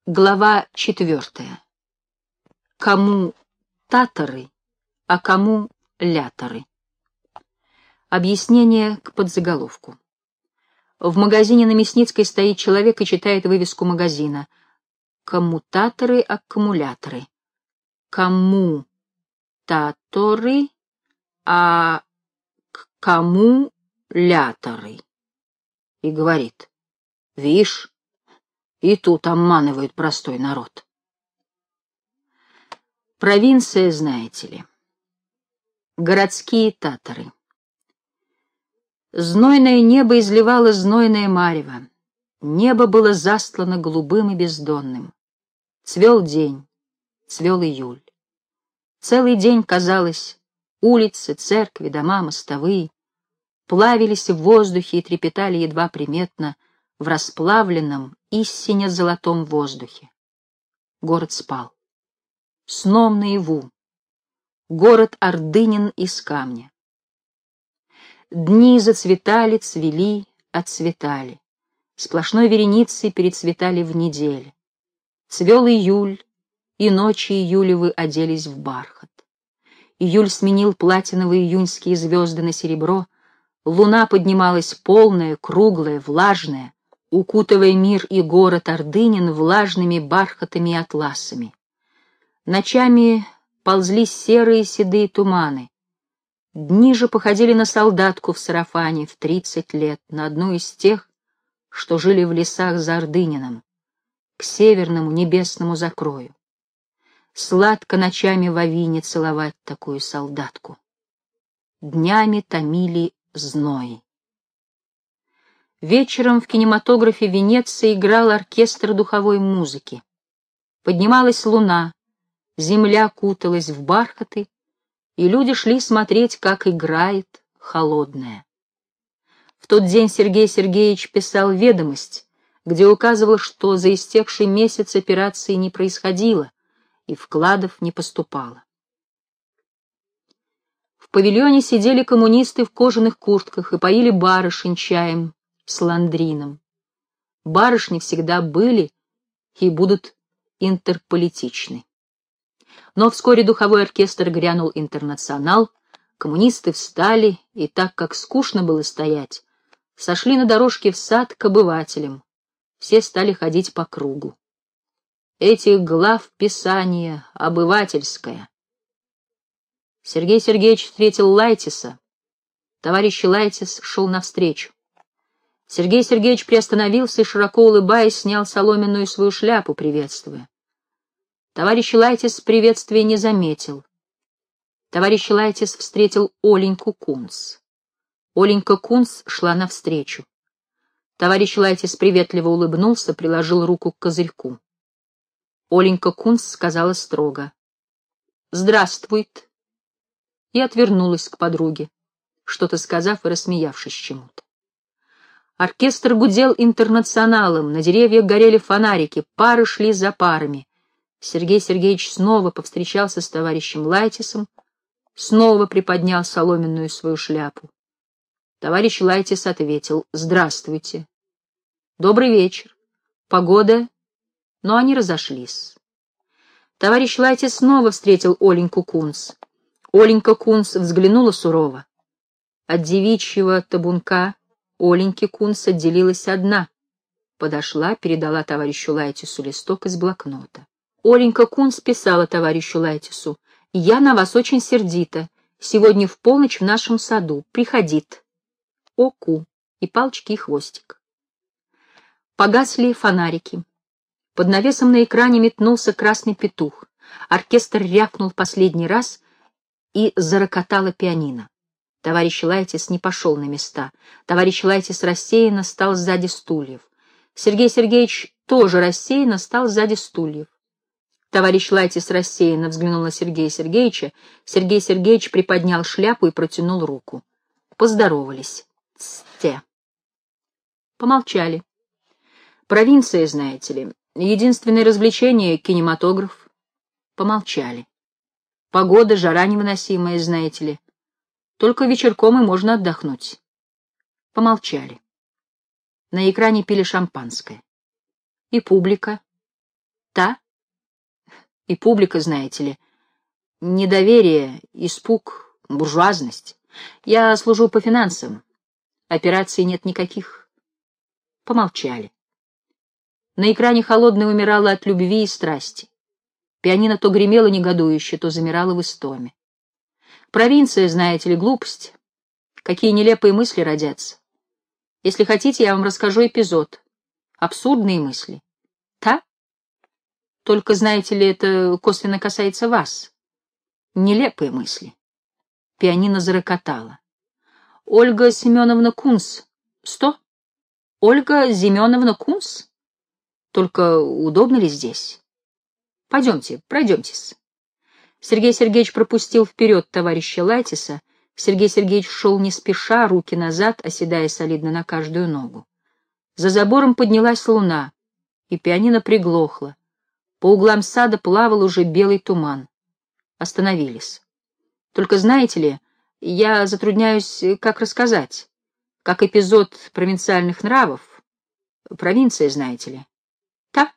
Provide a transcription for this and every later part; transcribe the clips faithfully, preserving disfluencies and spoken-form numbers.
Глава четвертая. Кому татары, а кому ляторы. Объяснение к подзаголовку. В магазине на Мясницкой стоит человек и читает вывеску магазина. Коммутаторы, аккумуляторы. Кому таторы, а к кому ляторы. И говорит: вишь, и тут обманывают простой народ. Провинция, знаете ли. Городские татары. Знойное небо изливало знойное марево. Небо было застлано голубым и бездонным. Цвел день, цвел июль. Целый день, казалось, улицы, церкви, дома, мостовые плавились в воздухе и трепетали едва приметно в расплавленном, истинно золотом воздухе. Город спал. Сном наяву. Город Ордынин из камня. Дни зацветали, цвели, отцветали. Сплошной вереницей перецветали в неделе. Цвел июль, и ночи июлевы оделись в бархат. Июль сменил платиновые июньские звезды на серебро. Луна поднималась полная, круглая, влажная, укутывая мир и город Ордынин влажными бархатами и атласами. Ночами ползли серые седые туманы. Дни же походили на солдатку в сарафане в тридцать лет, на одну из тех, что жили в лесах за Ордынином, к северному небесному закрою. Сладко ночами в авине целовать такую солдатку. Днями томили зной. Вечером в кинематографе Венеции играл оркестр духовой музыки. Поднималась луна, земля куталась в бархаты, и люди шли смотреть, как играет холодная. В тот день Сергей Сергеевич писал ведомость, где указывал, что за истекший месяц операции не происходило и вкладов не поступало. В павильоне сидели коммунисты в кожаных куртках и поили барышень чаем с ландрином. Барышни всегда были и будут интерполитичны. Но вскоре духовой оркестр грянул «Интернационал», коммунисты встали, и так как скучно было стоять, сошли на дорожке в сад к обывателям. Все стали ходить по кругу. Этих глав писания обывательское. Сергей Сергеевич встретил Лайтиса. Товарищ Лайтис шел навстречу. Сергей Сергеевич приостановился и, широко улыбаясь, снял соломенную свою шляпу, приветствуя. Товарищ Лайтис приветствия не заметил. Товарищ Лайтис встретил Оленьку Кунц. Оленька Кунц шла навстречу. Товарищ Лайтис приветливо улыбнулся, приложил руку к козырьку. Оленька Кунц сказала строго: «Здравствует», и отвернулась к подруге, что-то сказав и рассмеявшись чему-то. Оркестр гудел интернационалом, на деревьях горели фонарики, пары шли за парами. Сергей Сергеевич снова повстречался с товарищем Лайтисом, снова приподнял соломенную свою шляпу. Товарищ Лайтис ответил: «Здравствуйте». «Добрый вечер. Погода?» Но они разошлись. Товарищ Лайтис снова встретил Оленьку Кунц. Оленька Кунц взглянула сурово. От девичьего табунка Оленьки Кунц отделилась одна. Подошла, передала товарищу Лайтису листок из блокнота. Оленька Кунц писала товарищу Лайтису: «Я на вас очень сердита. Сегодня в полночь в нашем саду. Приходит. О.Ку». И палочки, и хвостик. Погасли фонарики. Под навесом на экране метнулся красный петух. Оркестр рявкнул в последний раз, и зарокотало пианино. Товарищ Лайтис не пошел на места. Товарищ Лайтис рассеянно стал сзади стульев. Сергей Сергеевич тоже рассеянно стал сзади стульев. Товарищ Лайтис рассеянно взглянул на Сергея Сергеевича. Сергей Сергеевич приподнял шляпу и протянул руку. Поздоровались. Цте. Помолчали. Провинция, знаете ли. Единственное развлечение — кинематограф. Помолчали. Погода, жара невыносимая, знаете ли. Только вечерком и можно отдохнуть. Помолчали. На экране пили шампанское. И публика. Та и публика, знаете ли, недоверие, испуг, буржуазность. Я служу по финансам. Операций нет никаких. Помолчали. На экране Холодная умирала от любви и страсти. Пианино то гремело негодующе, то замирало в истоме. Провинция, знаете ли, глупость. Какие нелепые мысли родятся. Если хотите, я вам расскажу эпизод. Абсурдные мысли. Та? Только, знаете ли, это косвенно касается вас. Нелепые мысли. Пианино зарокотало. Ольга Семеновна Кунс. Сто? Ольга Семеновна Кунс? Только удобно ли здесь? Пойдемте, пройдемтесь. Сергей Сергеевич пропустил вперед товарища Лайтиса. Сергей Сергеевич шел не спеша, руки назад, оседая солидно на каждую ногу. За забором поднялась луна, и пианино приглохло. По углам сада плавал уже белый туман. Остановились. Только знаете ли, я затрудняюсь, как рассказать, как эпизод провинциальных нравов. Провинция, знаете ли. Та?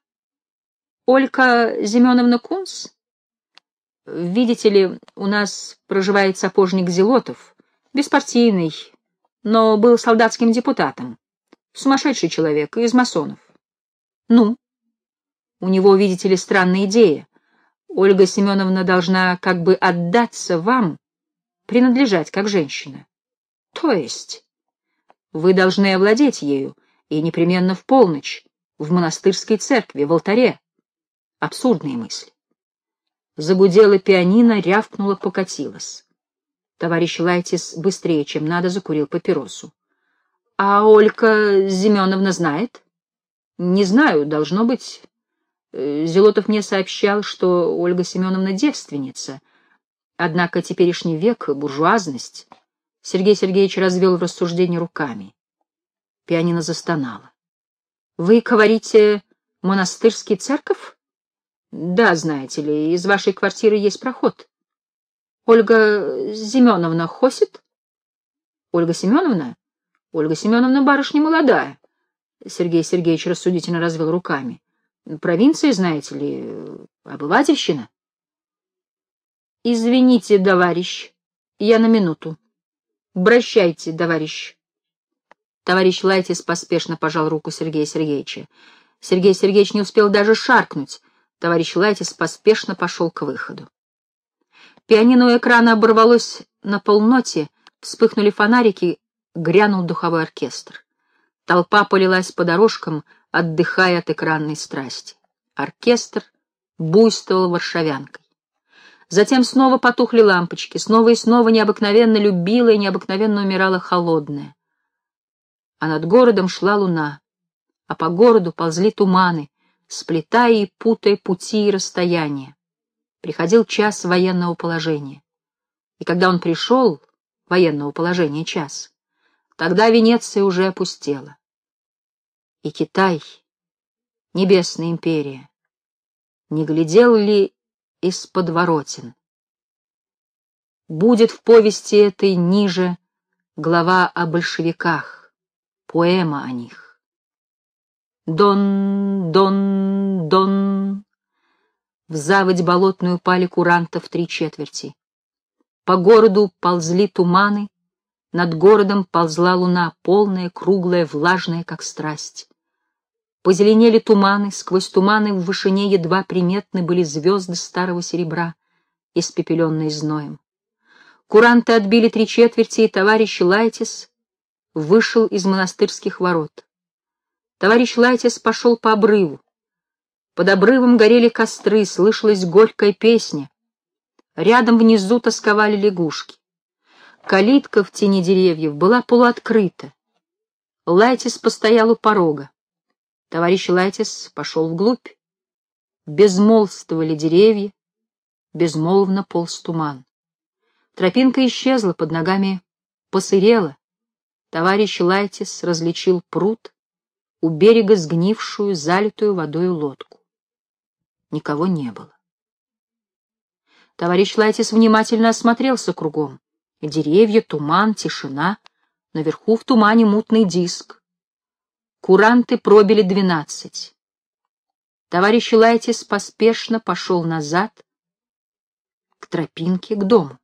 Ольга Семеновна Кунс? Видите ли, у нас проживает сапожник Зелотов, беспартийный, но был солдатским депутатом. Сумасшедший человек, из масонов. Ну? У него, видите ли, странная идея. Ольга Семеновна должна как бы отдаться вам, принадлежать как женщина. То есть вы должны овладеть ею, и непременно в полночь, в монастырской церкви, в алтаре. Абсурдные мысли. Загудело пианино, рявкнуло, покатилось. Товарищ Лайтис быстрее, чем надо, закурил папиросу. — А Ольга Семеновна знает? — Не знаю, должно быть. Зелотов мне сообщал, что Ольга Семеновна девственница. Однако теперешний век, буржуазность. Сергей Сергеевич развел в рассуждении руками. Пианино застонало. — Вы говорите, монастырский церковь? — Да, знаете ли, из вашей квартиры есть проход. — Ольга Семеновна хосит? — Ольга Семеновна? Ольга Семеновна барышня молодая. Сергей Сергеевич рассудительно развел руками. — Провинция, знаете ли, обывательщина. — Извините, товарищ, я на минуту. Прощайте, товарищ. Товарищ Лайтис поспешно пожал руку Сергея Сергеевича. Сергей Сергеевич не успел даже шаркнуть. Товарищ Лайтис поспешно пошел к выходу. Пианино у экрана оборвалось на полноте, вспыхнули фонарики, грянул духовой оркестр. Толпа полилась по дорожкам, отдыхая от экранной страсти. Оркестр буйствовал варшавянкой. Затем снова потухли лампочки, снова и снова необыкновенно любила и необыкновенно умирала Холодная. А над городом шла луна, а по городу ползли туманы, сплетая и путая пути и расстояния. Приходил час военного положения. И когда он пришел, военного положения час, тогда Венеция уже опустела. И Китай, небесная империя, не глядел ли из подворотен? Будет в повести этой ниже глава о большевиках, поэма о них. Дон, дон, дон. В заводь болотную упали курантов три четверти. По городу ползли туманы, над городом ползла луна, полная, круглая, влажная, как страсть. Позеленели туманы, сквозь туманы в вышине едва приметны были звезды старого серебра, испепеленные зноем. Куранты отбили три четверти, и товарищ Лайтис вышел из монастырских ворот. Товарищ Лайтис пошел по обрыву. Под обрывом горели костры, слышалась горькая песня. Рядом внизу тосковали лягушки. Калитка в тени деревьев была полуоткрыта. Лайтис постоял у порога. Товарищ Лайтис пошел вглубь. Безмолвствовали деревья, безмолвно полз туман. Тропинка исчезла, под ногами посырела. Товарищ Лайтис различил пруд, у берега сгнившую, залитую водою лодку. Никого не было. Товарищ Лайтис внимательно осмотрелся кругом. Деревья, туман, тишина. Наверху в тумане мутный диск. Куранты пробили двенадцать. Товарищ Лайтис поспешно пошел назад, к тропинке, к дому.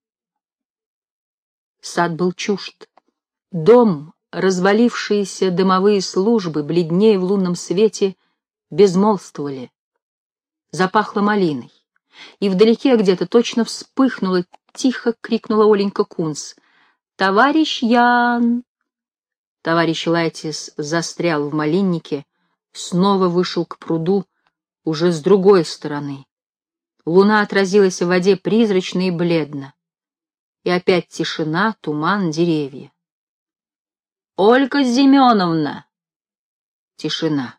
Сад был чужд. Дом, развалившиеся дымовые службы, бледнее в лунном свете, безмолвствовали. Запахло малиной, и вдалеке где-то точно вспыхнуло, тихо крикнула Оленька Кунц: «Товарищ Ян!» Товарищ Лайтис застрял в малиннике, снова вышел к пруду, уже с другой стороны. Луна отразилась в воде призрачно и бледно. И опять тишина, туман, деревья. «Ольга Семеновна!» Тишина.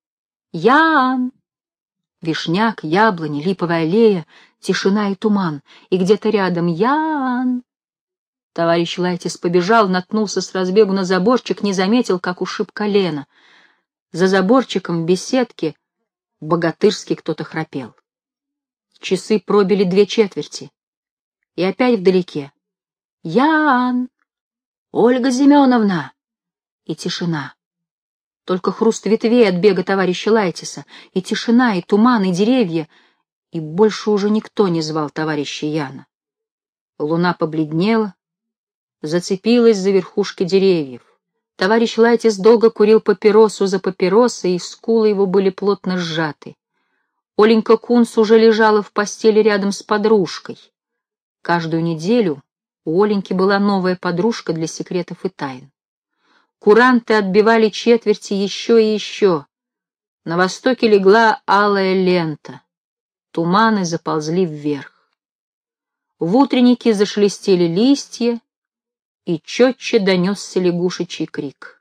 «Ян!» Вишняк, яблони, липовая аллея, тишина и туман. И где-то рядом «Ян!» Товарищ Лайтис побежал, наткнулся с разбегу на заборчик, не заметил, как ушиб колено. За заборчиком в беседке богатырски кто-то храпел. Часы пробили две четверти. И опять вдалеке: «Ян! Ольга Семеновна!» И тишина. Только хруст ветвей от бега товарища Лайтиса, и тишина, и туман, и деревья, и больше уже никто не звал товарища Яна. Луна побледнела, зацепилась за верхушки деревьев. Товарищ Лайтис долго курил папиросу за папиросой, и скулы его были плотно сжаты. Оленька Кунц уже лежала в постели рядом с подружкой. Каждую неделю у Оленьки была новая подружка для секретов и тайн. Куранты отбивали четверти еще и еще. На востоке легла алая лента. Туманы заползли вверх. В утреннике зашелестели листья, и четче донесся лягушечий крик.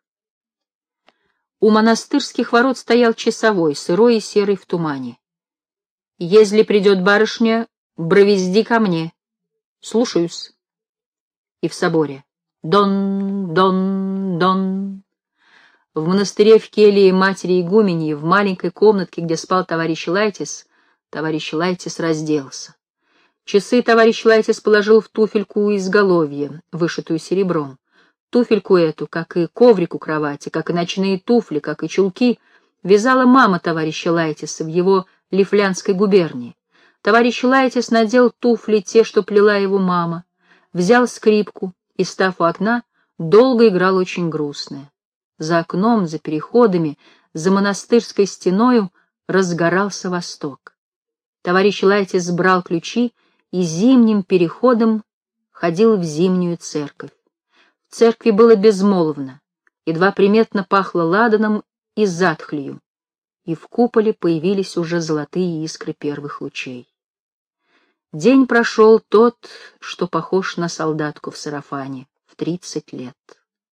У монастырских ворот стоял часовой, сырой и серый в тумане. «Если придет барышня, бровизди ко мне. Слушаюсь». И в соборе: «Дон, дон, дон». В монастыре в келье матери игуменьи, в маленькой комнатке, где спал товарищ Лайтис, товарищ Лайтис разделся. Часы товарищ Лайтис положил в туфельку у изголовья, вышитую серебром. Туфельку эту, как и коврик у кровати, как и ночные туфли, как и чулки, вязала мама товарища Лайтиса в его Лифлянской губернии. Товарищ Лайтис надел туфли, те, что плела его мама, взял скрипку и, став у окна, долго играл очень грустное. За окном, за переходами, за монастырской стеною разгорался восток. Товарищ Лайтис брал ключи и зимним переходом ходил в зимнюю церковь. В церкви было безмолвно, едва приметно пахло ладаном и затхлью, и в куполе появились уже золотые искры первых лучей. День прошел тот, что похож на солдатку в сарафане, в тридцать лет.